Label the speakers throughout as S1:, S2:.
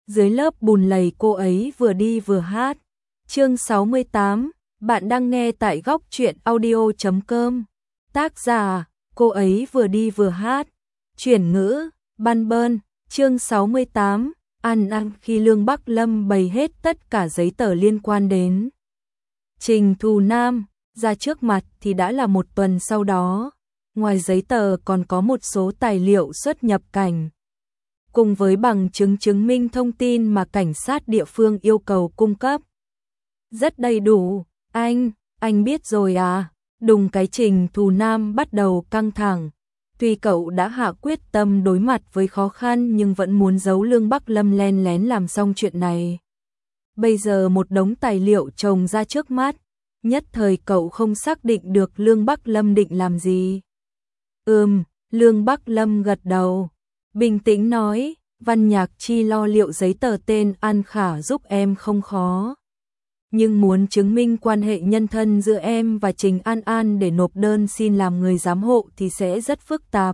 S1: dưới lớp bùn lầy cô ấy vừa đi vừa hát. Chương 68, bạn đang nghe tại góc truyện audio.com. Tác giả, cô ấy vừa đi vừa hát. Chuyển ngữ, Ban Bơn. Chương 68, ăn khi Lương Bắc Lâm bày hết tất cả giấy tờ liên quan đến Trình Thù Nam ra trước mặt thì đã là một tuần sau đó. Ngoài giấy tờ còn có một số tài liệu xuất nhập cảnh, cùng với bằng chứng chứng minh thông tin mà cảnh sát địa phương yêu cầu cung cấp. Rất đầy đủ. Anh biết rồi à? Đùng cái Trình Thù Nam bắt đầu căng thẳng. Tuy cậu đã hạ quyết tâm đối mặt với khó khăn nhưng vẫn muốn giấu Lương Bắc Lâm len lén làm xong chuyện này. Bây giờ một đống tài liệu chồng ra trước mắt, nhất thời cậu không xác định được Lương Bắc Lâm định làm gì. Lương Bắc Lâm gật đầu, bình tĩnh nói, Văn Nhạc Chi lo liệu giấy tờ tên An Khả giúp em không khó. Nhưng muốn chứng minh quan hệ nhân thân giữa em và Trình An An để nộp đơn xin làm người giám hộ thì sẽ rất phức tạp.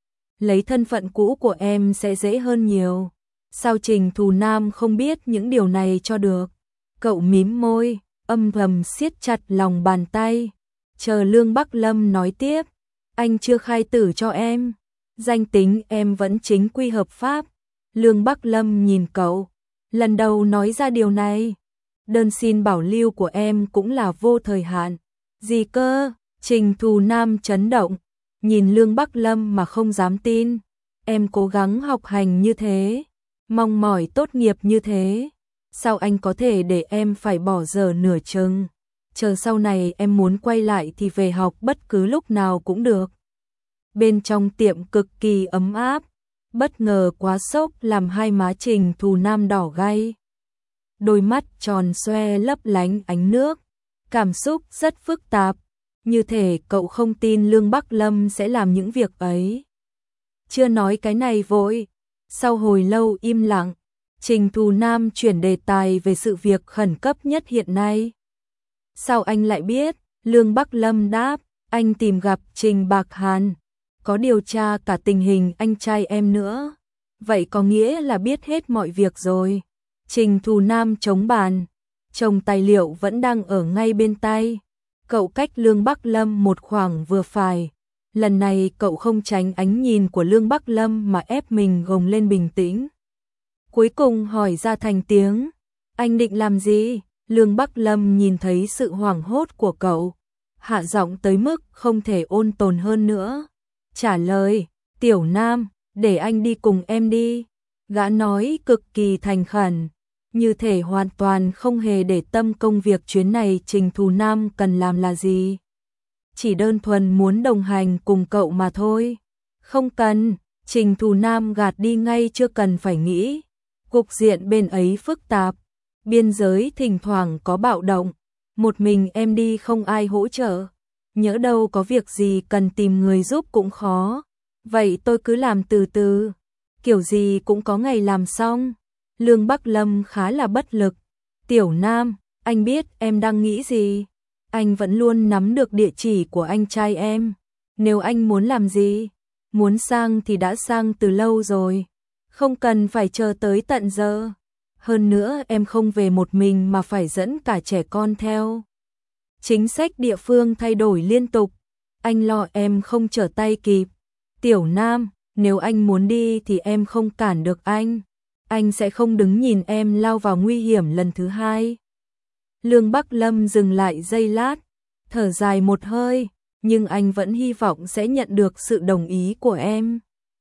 S1: Lấy thân phận cũ của em sẽ dễ hơn nhiều. Sao Trình Thù Nam không biết những điều này cho được? Cậu mím môi, âm thầm siết chặt lòng bàn tay. Chờ Lương Bắc Lâm nói tiếp. Anh chưa khai tử cho em. Danh tính em vẫn chính quy hợp pháp. Lương Bắc Lâm nhìn cậu. Lần đầu nói ra điều này. Đơn xin bảo lưu của em cũng là vô thời hạn. Gì cơ? Trình Thù Nam chấn động. Nhìn Lương Bắc Lâm mà không dám tin. Em cố gắng học hành như thế, mong mỏi tốt nghiệp như thế, sao anh có thể để em phải bỏ dở nửa chừng? Chờ sau này em muốn quay lại thì về học bất cứ lúc nào cũng được. Bên trong tiệm cực kỳ ấm áp, bất ngờ quá sốc làm hai má Trình Thù Nam đỏ gay. Đôi mắt tròn xoe lấp lánh ánh nước, cảm xúc rất phức tạp, như thể cậu không tin Lương Bắc Lâm sẽ làm những việc ấy. Chưa nói cái này vội. Sau hồi lâu im lặng, Trình Thù Nam chuyển đề tài về sự việc khẩn cấp nhất hiện nay. Sao anh lại biết? Lương Bắc Lâm đáp, anh tìm gặp Trình Bạc Hàn, có điều tra cả tình hình anh trai em nữa. Vậy có nghĩa là biết hết mọi việc rồi. Trình Thù Nam chống bàn, chồng tài liệu vẫn đang ở ngay bên tay. Cậu cách Lương Bắc Lâm một khoảng vừa phải. Lần này cậu không tránh ánh nhìn của Lương Bắc Lâm mà ép mình gồng lên bình tĩnh. Cuối cùng hỏi ra thành tiếng, anh định làm gì? Lương Bắc Lâm nhìn thấy sự hoảng hốt của cậu, hạ giọng tới mức không thể ôn tồn hơn nữa. Trả lời, Tiểu Nam, để anh đi cùng em đi. Gã nói cực kỳ thành khẩn, như thể hoàn toàn không hề để tâm công việc chuyến này Trình Thù Nam cần làm là gì. Chỉ đơn thuần muốn đồng hành cùng cậu mà thôi. Không cần, Trình Thù Nam gạt đi ngay chưa cần phải nghĩ. Cục diện bên ấy phức tạp, biên giới thỉnh thoảng có bạo động, một mình em đi không ai hỗ trợ. Nhỡ đâu có việc gì cần tìm người giúp cũng khó. Vậy tôi cứ làm từ từ, kiểu gì cũng có ngày làm xong. Lương Bắc Lâm khá là bất lực. Tiểu Nam, anh biết em đang nghĩ gì. Anh vẫn luôn nắm được địa chỉ của anh trai em. Nếu anh muốn làm gì, muốn sang thì đã sang từ lâu rồi, không cần phải chờ tới tận giờ. Hơn nữa em không về một mình mà phải dẫn cả trẻ con theo. Chính sách địa phương thay đổi liên tục, anh lo em không trở tay kịp. Tiểu Nam, nếu anh muốn đi thì em không cản được anh sẽ không đứng nhìn em lao vào nguy hiểm lần thứ hai. Lương Bắc Lâm dừng lại giây lát, thở dài một hơi, nhưng anh vẫn hy vọng sẽ nhận được sự đồng ý của em.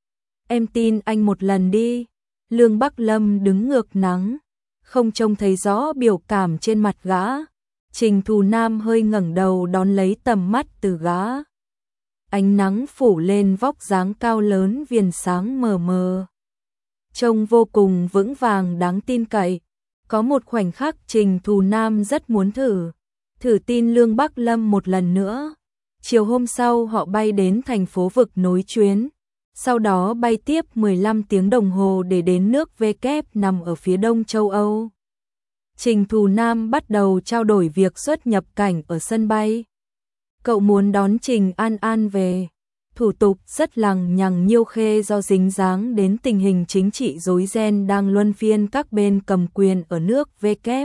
S1: Em tin anh một lần đi. Lương Bắc Lâm đứng ngược nắng, không trông thấy rõ biểu cảm trên mặt gã. Trình Thù Nam hơi ngẩng đầu đón lấy tầm mắt từ gã. Ánh nắng phủ lên vóc dáng cao lớn viền sáng mờ mờ, trông vô cùng vững vàng đáng tin cậy. Có một khoảnh khắc Trình Thù Nam rất muốn thử tin Lương Bắc Lâm một lần nữa. Chiều hôm sau họ bay đến thành phố vực nối chuyến, sau đó bay tiếp 15 tiếng đồng hồ để đến nước W nằm ở phía đông châu Âu. Trình Thù Nam bắt đầu trao đổi việc xuất nhập cảnh ở sân bay. Cậu muốn đón Trình An An về. thủ tục rất lằng nhằng nhiêu khê do dính dáng đến tình hình chính trị rối ren đang luân phiên các bên cầm quyền ở nước V-kép.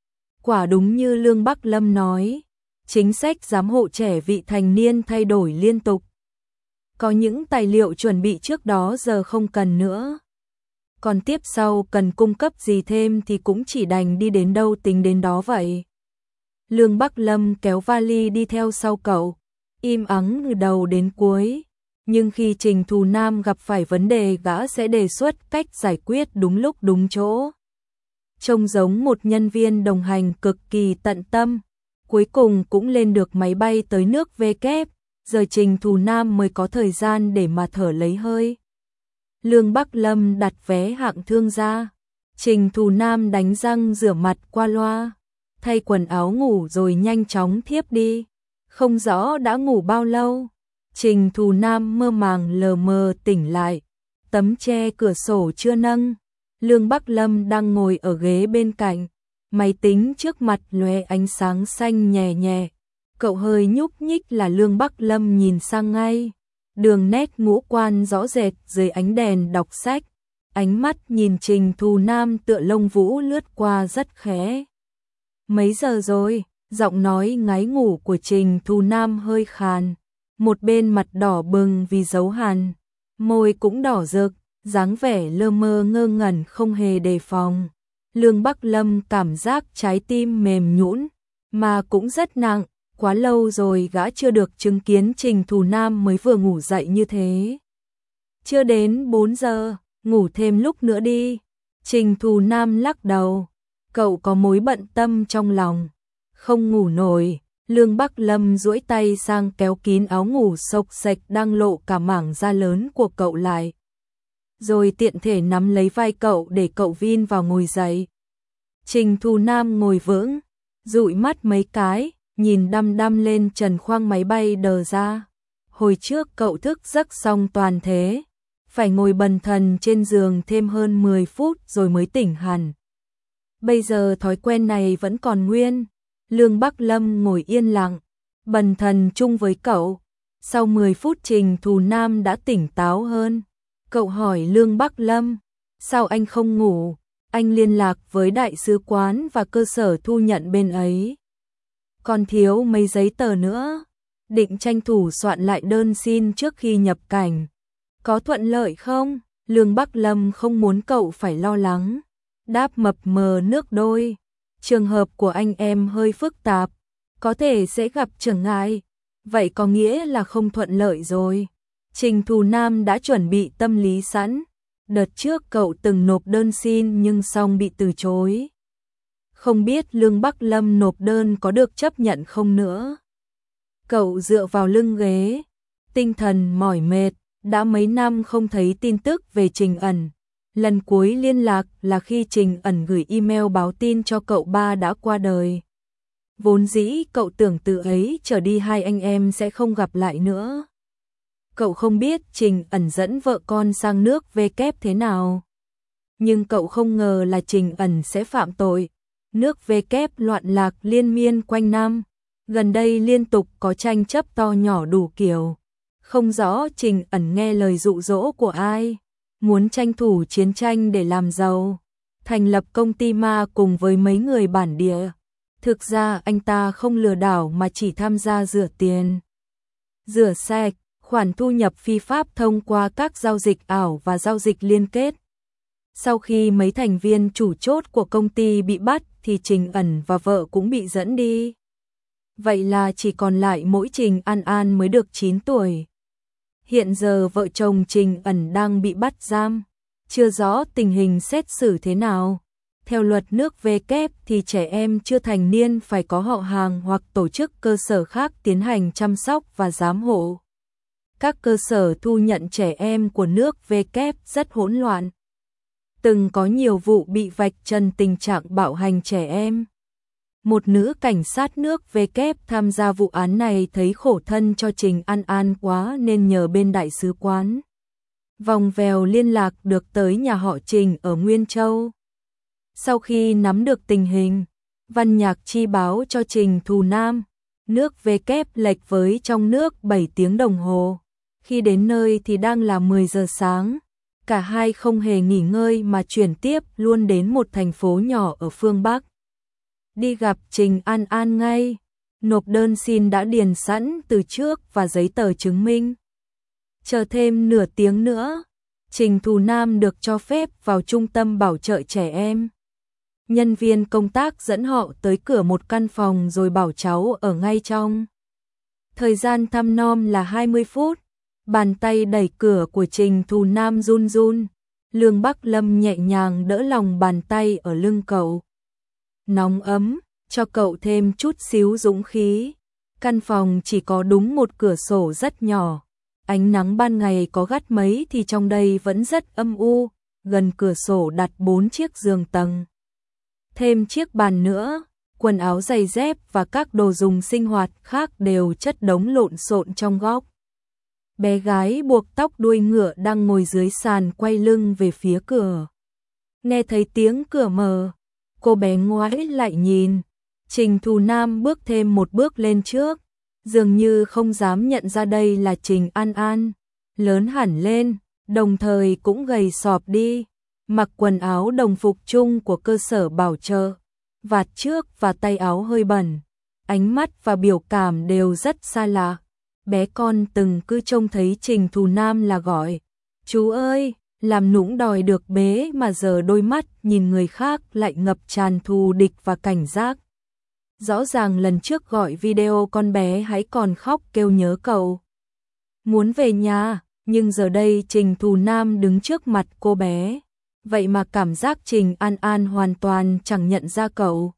S1: Quả đúng như Lương Bắc Lâm nói, chính sách giám hộ trẻ vị thành niên thay đổi liên tục. Có những tài liệu chuẩn bị trước đó giờ không cần nữa. Còn tiếp sau cần cung cấp gì thêm thì cũng chỉ đành đi đến đâu tính đến đó vậy. Lương Bắc Lâm kéo vali đi theo sau cậu, im ắng từ đầu đến cuối. Nhưng khi Trình Thù Nam gặp phải vấn đề gã sẽ đề xuất cách giải quyết đúng lúc đúng chỗ. Trông giống một nhân viên đồng hành cực kỳ tận tâm. Cuối cùng cũng lên được máy bay tới nước V-kép. Giờ Trình Thù Nam mới có thời gian để mà thở lấy hơi. Lương Bắc Lâm đặt vé hạng thương ra. Trình Thù Nam đánh răng rửa mặt qua loa, thay quần áo ngủ rồi nhanh chóng thiếp đi. Không rõ đã ngủ bao lâu. Trình Thù Nam mơ màng lờ mờ tỉnh lại. Tấm che cửa sổ chưa nâng. Lương Bắc Lâm đang ngồi ở ghế bên cạnh. Máy tính trước mặt lóe ánh sáng xanh nhẹ nhẹ. Cậu hơi nhúc nhích là Lương Bắc Lâm nhìn sang ngay. Đường nét ngũ quan rõ rệt dưới ánh đèn đọc sách. Ánh mắt nhìn Trình Thù Nam tựa lông vũ lướt qua rất khẽ. Mấy giờ rồi? Giọng nói ngái ngủ của Trình Thù Nam hơi khàn. Một bên mặt đỏ bừng vì dấu hằn, môi cũng đỏ rực, dáng vẻ lơ mơ ngơ ngẩn không hề đề phòng. Lương Bắc Lâm cảm giác trái tim mềm nhũn, mà cũng rất nặng. Quá lâu rồi gã chưa được chứng kiến Trình Thù Nam mới vừa ngủ dậy như thế. Chưa đến 4 giờ, ngủ thêm lúc nữa đi. Trình Thù Nam lắc đầu. Cậu có mối bận tâm trong lòng. Không ngủ nổi. Lương Bắc Lâm duỗi tay sang kéo kín áo ngủ xộc xệch đang lộ cả mảng da lớn của cậu lại. Rồi tiện thể nắm lấy vai cậu để cậu vin vào ngồi dậy. Trình Thù Nam ngồi vững, dụi mắt mấy cái, nhìn đăm đăm lên trần khoang máy bay đờ ra. Hồi trước cậu thức giấc xong toàn thế, phải ngồi bần thần trên giường thêm hơn 10 phút rồi mới tỉnh hẳn. Bây giờ thói quen này vẫn còn nguyên. Lương Bắc Lâm ngồi yên lặng, bần thần chung với cậu. Sau 10 phút Trình Thù Nam đã tỉnh táo hơn. Cậu hỏi Lương Bắc Lâm, sao anh không ngủ? Anh liên lạc với đại sứ quán và cơ sở thu nhận bên ấy. Còn thiếu mấy giấy tờ nữa. Định tranh thủ soạn lại đơn xin trước khi nhập cảnh. Có thuận lợi không? Lương Bắc Lâm không muốn cậu phải lo lắng. Đáp mập mờ nước đôi. Trường hợp của anh em hơi phức tạp, có thể sẽ gặp trở ngại. Vậy có nghĩa là không thuận lợi rồi. Trình Thù Nam đã chuẩn bị tâm lý sẵn. Đợt trước cậu từng nộp đơn xin nhưng xong bị từ chối. Không biết Lương Bắc Lâm nộp đơn có được chấp nhận không nữa. Cậu dựa vào lưng ghế, tinh thần mỏi mệt, đã mấy năm không thấy tin tức về Trình Ẩn. Lần cuối liên lạc là khi Trình Ẩn gửi email báo tin cho cậu ba đã qua đời. Vốn dĩ cậu tưởng từ ấy trở đi hai anh em sẽ không gặp lại nữa. Cậu không biết Trình Ẩn dẫn vợ con sang nước V-kép thế nào. Nhưng cậu không ngờ là Trình Ẩn sẽ phạm tội. Nước V-kép loạn lạc liên miên quanh năm. Gần đây liên tục có tranh chấp to nhỏ đủ kiểu. Không rõ Trình Ẩn nghe lời dụ dỗ của ai. Muốn tranh thủ chiến tranh để làm giàu. Thành lập công ty ma cùng với mấy người bản địa. Thực ra anh ta không lừa đảo mà chỉ tham gia rửa tiền. Rửa sạch, khoản thu nhập phi pháp thông qua các giao dịch ảo và giao dịch liên kết. Sau khi mấy thành viên chủ chốt của công ty bị bắt thì Trình Ẩn và vợ cũng bị dẫn đi. Vậy là chỉ còn lại mỗi Trình An An mới được 9 tuổi. Hiện giờ vợ chồng Trình Ẩn đang bị bắt giam, chưa rõ tình hình xét xử thế nào. Theo luật nước V-kép thì trẻ em chưa thành niên phải có họ hàng hoặc tổ chức cơ sở khác tiến hành chăm sóc và giám hộ. Các cơ sở thu nhận trẻ em của nước V-kép rất hỗn loạn. Từng có nhiều vụ bị vạch trần tình trạng bạo hành trẻ em. Một nữ cảnh sát nước V-kép tham gia vụ án này thấy khổ thân cho Trình An An quá nên nhờ bên đại sứ quán. Vòng vèo liên lạc được tới nhà họ Trình ở Nguyên Châu. Sau khi nắm được tình hình, Văn Nhạc chi báo cho Trình Thù Nam, nước V-kép lệch với trong nước 7 tiếng đồng hồ. Khi đến nơi thì đang là 10 giờ sáng. Cả hai không hề nghỉ ngơi mà chuyển tiếp luôn đến một thành phố nhỏ ở phương Bắc. Đi gặp Trình An An ngay. Nộp đơn xin đã điền sẵn từ trước và giấy tờ chứng minh. Chờ thêm nửa tiếng nữa, Trình Thù Nam được cho phép vào trung tâm bảo trợ trẻ em. Nhân viên công tác dẫn họ tới cửa một căn phòng rồi bảo cháu ở ngay trong. Thời gian thăm nom là 20 phút. Bàn tay đẩy cửa của Trình Thù Nam run run. Lương Bắc Lâm nhẹ nhàng đỡ lòng bàn tay ở lưng cậu. Nóng ấm, cho cậu thêm chút xíu dũng khí. Căn phòng chỉ có đúng một cửa sổ rất nhỏ. Ánh nắng ban ngày có gắt mấy thì trong đây vẫn rất âm u. Gần cửa sổ đặt 4 chiếc giường tầng. Thêm chiếc bàn nữa, quần áo giày dép và các đồ dùng sinh hoạt khác đều chất đống lộn xộn trong góc. Bé gái buộc tóc đuôi ngựa đang ngồi dưới sàn quay lưng về phía cửa. Nghe thấy tiếng cửa mở, cô bé ngoái lại nhìn. Trình Thù Nam bước thêm một bước lên trước, dường như không dám nhận ra đây là Trình An An. Lớn hẳn lên, đồng thời cũng gầy sọp đi, mặc quần áo đồng phục chung của cơ sở bảo trợ, vạt trước và tay áo hơi bẩn. Ánh mắt và biểu cảm đều rất xa lạ. Bé con từng cứ trông thấy Trình Thù Nam là gọi chú ơi, làm nũng đòi được bế, mà giờ đôi mắt nhìn người khác lại ngập tràn thù địch và cảnh giác. Rõ ràng lần trước gọi video con bé hãy còn khóc kêu nhớ cậu, muốn về nhà, nhưng giờ đây Trình Thù Nam đứng trước mặt cô bé, vậy mà cảm giác Trình An An hoàn toàn chẳng nhận ra cậu.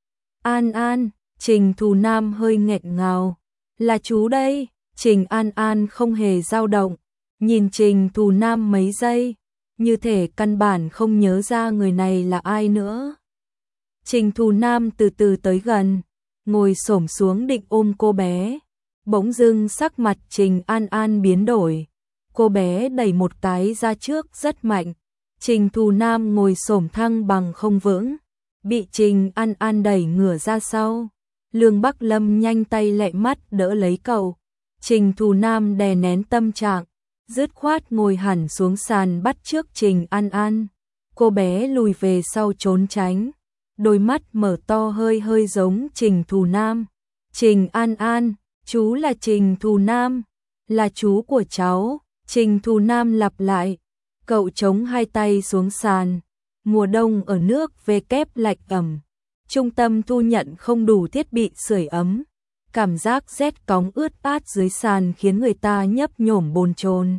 S1: An An, Trình Thù Nam hơi nghẹn ngào, là chú đây. Trình An An không hề dao động, nhìn Trình Thù Nam mấy giây, như thể căn bản không nhớ ra người này là ai nữa. Trình Thù Nam từ từ tới gần, ngồi xổm xuống định ôm cô bé. Bỗng dưng sắc mặt Trình An An biến đổi. Cô bé đẩy một cái ra trước rất mạnh. Trình Thù Nam ngồi xổm thăng bằng không vững, bị Trình An An đẩy ngửa ra sau. Lương Bắc Lâm nhanh tay lẹ mắt đỡ lấy cậu. Trình Thù Nam đè nén tâm trạng, dứt khoát ngồi hẳn xuống sàn bắt trước Trình An An. Cô bé lùi về sau trốn tránh, đôi mắt mở to hơi hơi giống Trình Thù Nam. Trình An An, chú là Trình Thù Nam, là chú của cháu. Trình Thù Nam lặp lại, cậu chống hai tay xuống sàn. Mùa đông ở nước về kép lạnh ẩm, trung tâm thu nhận không đủ thiết bị sưởi ấm. Cảm giác rét cóng ướt át dưới sàn khiến người ta nhấp nhổm bồn chồn.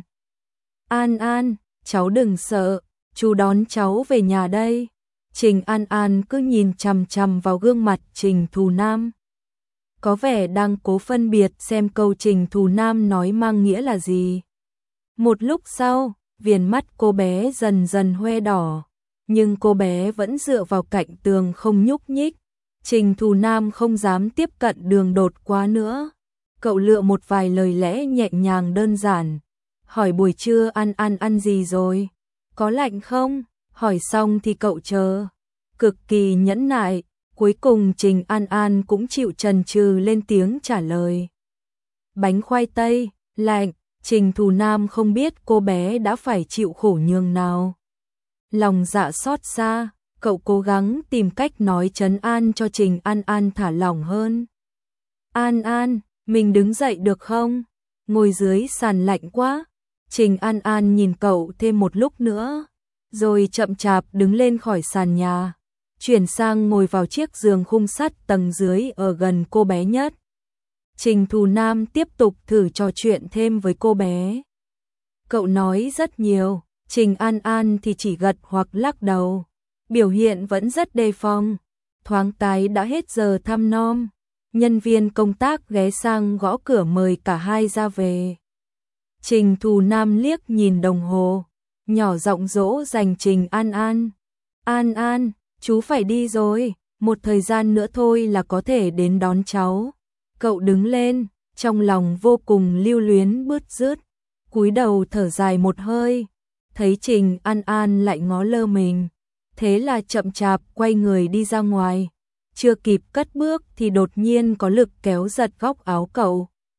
S1: An An, cháu đừng sợ, chú đón cháu về nhà đây. Trình An An cứ nhìn chằm chằm vào gương mặt Trình Thù Nam. Có vẻ đang cố phân biệt xem câu Trình Thù Nam nói mang nghĩa là gì. Một lúc sau, viền mắt cô bé dần dần hoe đỏ, nhưng cô bé vẫn dựa vào cạnh tường không nhúc nhích. Trình Thù Nam không dám tiếp cận đường đột quá nữa. Cậu lựa một vài lời lẽ nhẹ nhàng đơn giản. Hỏi buổi trưa An An ăn gì rồi? Có lạnh không? Hỏi xong thì cậu chờ. Cực kỳ nhẫn nại. Cuối cùng Trình An An cũng chịu chần chừ lên tiếng trả lời. Bánh khoai tây, lạnh. Trình Thù Nam không biết cô bé đã phải chịu khổ nhường nào. Lòng dạ xót xa. Cậu cố gắng tìm cách nói trấn an cho Trình An An thả lỏng hơn. An An, mình đứng dậy được không? Ngồi dưới sàn lạnh quá. Trình An An nhìn cậu thêm một lúc nữa, rồi chậm chạp đứng lên khỏi sàn nhà, chuyển sang ngồi vào chiếc giường khung sắt tầng dưới ở gần cô bé nhất. Trình Thù Nam tiếp tục thử trò chuyện thêm với cô bé. Cậu nói rất nhiều, Trình An An thì chỉ gật hoặc lắc đầu. Biểu hiện vẫn rất đề phòng. Thoáng cái đã hết giờ thăm nom. Nhân viên công tác ghé sang gõ cửa mời cả hai ra về. Trình Thù Nam liếc nhìn đồng hồ, nhỏ giọng dỗ dành Trình An An. An An, chú phải đi rồi, một thời gian nữa thôi là có thể đến đón cháu. Cậu đứng lên, trong lòng vô cùng lưu luyến bứt rứt, cúi đầu thở dài một hơi, thấy Trình An An lại ngó lơ mình. Thế là chậm chạp quay người đi ra ngoài. Chưa kịp cất bước thì đột nhiên có lực kéo giật góc áo cậu.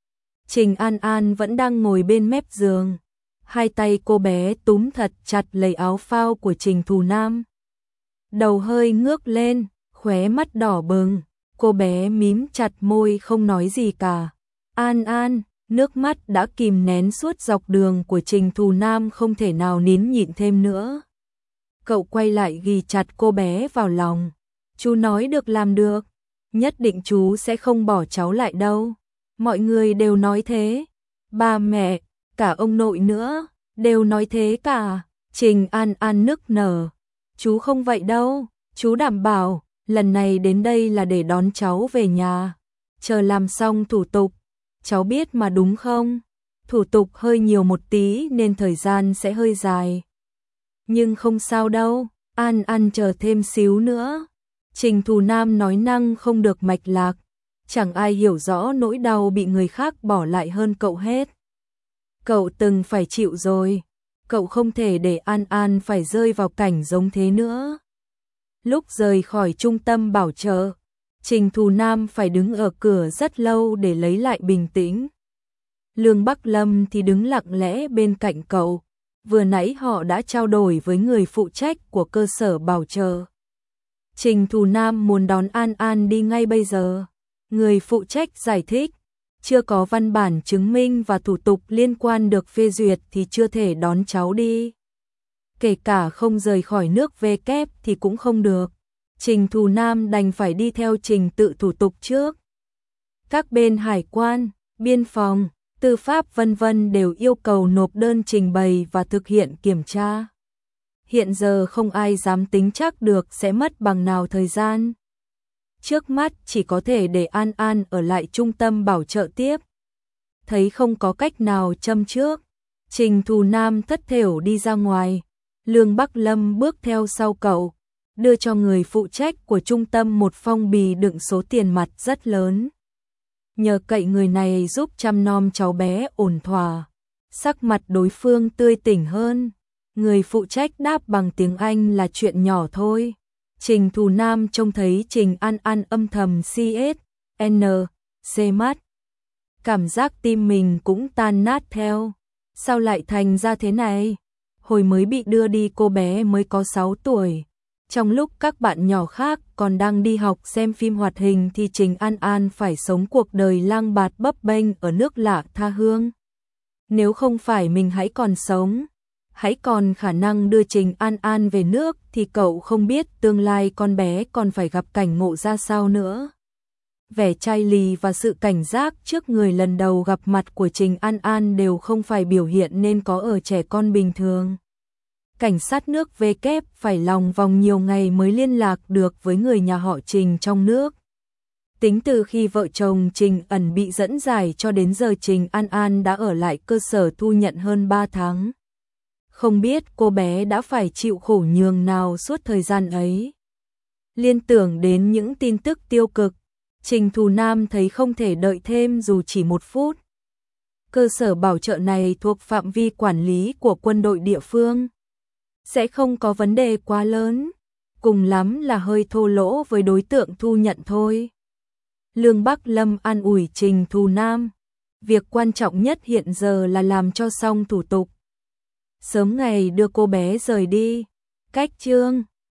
S1: Trình An An vẫn đang ngồi bên mép giường. Hai tay cô bé túm thật chặt lấy áo phao của Trình Thù Nam. Đầu hơi ngước lên, khóe mắt đỏ bừng. Cô bé mím chặt môi không nói gì cả. An An, nước mắt đã kìm nén suốt dọc đường của Trình Thù Nam không thể nào nín nhịn thêm nữa. Cậu quay lại ghi chặt cô bé vào lòng. Chú nói được làm được. Nhất định chú sẽ không bỏ cháu lại đâu. Mọi người đều nói thế. Ba mẹ, cả ông nội nữa, đều nói thế cả. Trình An An nức nở. Chú không vậy đâu, chú đảm bảo, lần này đến đây là để đón cháu về nhà. Chờ làm xong thủ tục, cháu biết mà đúng không? Thủ tục hơi nhiều một tí nên thời gian sẽ hơi dài. Nhưng không sao đâu, An An chờ thêm xíu nữa. Trình Thù Nam nói năng không được mạch lạc. Chẳng ai hiểu rõ nỗi đau bị người khác bỏ lại hơn cậu hết. Cậu từng phải chịu rồi. Cậu không thể để An An phải rơi vào cảnh giống thế nữa. Lúc rời khỏi trung tâm bảo trợ, Trình Thù Nam phải đứng ở cửa rất lâu để lấy lại bình tĩnh. Lương Bắc Lâm thì đứng lặng lẽ bên cạnh cậu. Vừa nãy họ đã trao đổi với người phụ trách của cơ sở bảo trợ. Trình Thù Nam muốn đón An An đi ngay bây giờ. Người phụ trách giải thích, chưa có văn bản chứng minh và thủ tục liên quan được phê duyệt thì chưa thể đón cháu đi. Kể cả không rời khỏi nước về kép thì cũng không được. Trình Thù Nam đành phải đi theo trình tự thủ tục trước. Các bên hải quan, biên phòng, tư pháp vân vân đều yêu cầu nộp đơn trình bày và thực hiện kiểm tra. Hiện giờ không ai dám tính chắc được sẽ mất bằng nào thời gian. Trước mắt chỉ có thể để An An ở lại trung tâm bảo trợ tiếp. Thấy không có cách nào châm trước, Trình Thù Nam thất thểu đi ra ngoài. Lương Bắc Lâm bước theo sau cậu, đưa cho người phụ trách của trung tâm một phong bì đựng số tiền mặt rất lớn. Nhờ cậy người này giúp chăm nom cháu bé ổn thỏa. Sắc mặt đối phương tươi tỉnh hơn. Người phụ trách đáp bằng tiếng Anh là chuyện nhỏ thôi. Trình Thù Nam trông thấy Trình An An âm thầm CSN mắt. Cảm giác tim mình cũng tan nát theo. Sao lại thành ra thế này? Hồi mới bị đưa đi cô bé mới có 6 tuổi. Trong lúc các bạn nhỏ khác còn đang đi học xem phim hoạt hình thì Trình An An phải sống cuộc đời lang bạt bấp bênh ở nước lạ tha hương. Nếu không phải mình hãy còn sống, hãy còn khả năng đưa Trình An An về nước thì cậu không biết tương lai con bé còn phải gặp cảnh ngộ ra sao nữa. Vẻ chai lì và sự cảnh giác trước người lần đầu gặp mặt của Trình An An đều không phải biểu hiện nên có ở trẻ con bình thường. Cảnh sát nước về kép phải lòng vòng nhiều ngày mới liên lạc được với người nhà họ Trình trong nước. Tính từ khi vợ chồng Trình Ẩn bị dẫn giải cho đến giờ Trình An An đã ở lại cơ sở thu nhận hơn 3 tháng. Không biết cô bé đã phải chịu khổ nhường nào suốt thời gian ấy. Liên tưởng đến những tin tức tiêu cực, Trình Thù Nam thấy không thể đợi thêm dù chỉ 1 phút. Cơ sở bảo trợ này thuộc phạm vi quản lý của quân đội địa phương. Sẽ không có vấn đề quá lớn, cùng lắm là hơi thô lỗ với đối tượng thu nhận thôi. Lương Bắc Lâm an ủi Trình Thù Nam. Việc quan trọng nhất hiện giờ là làm cho xong thủ tục. Sớm ngày đưa cô bé rời đi. Cách chương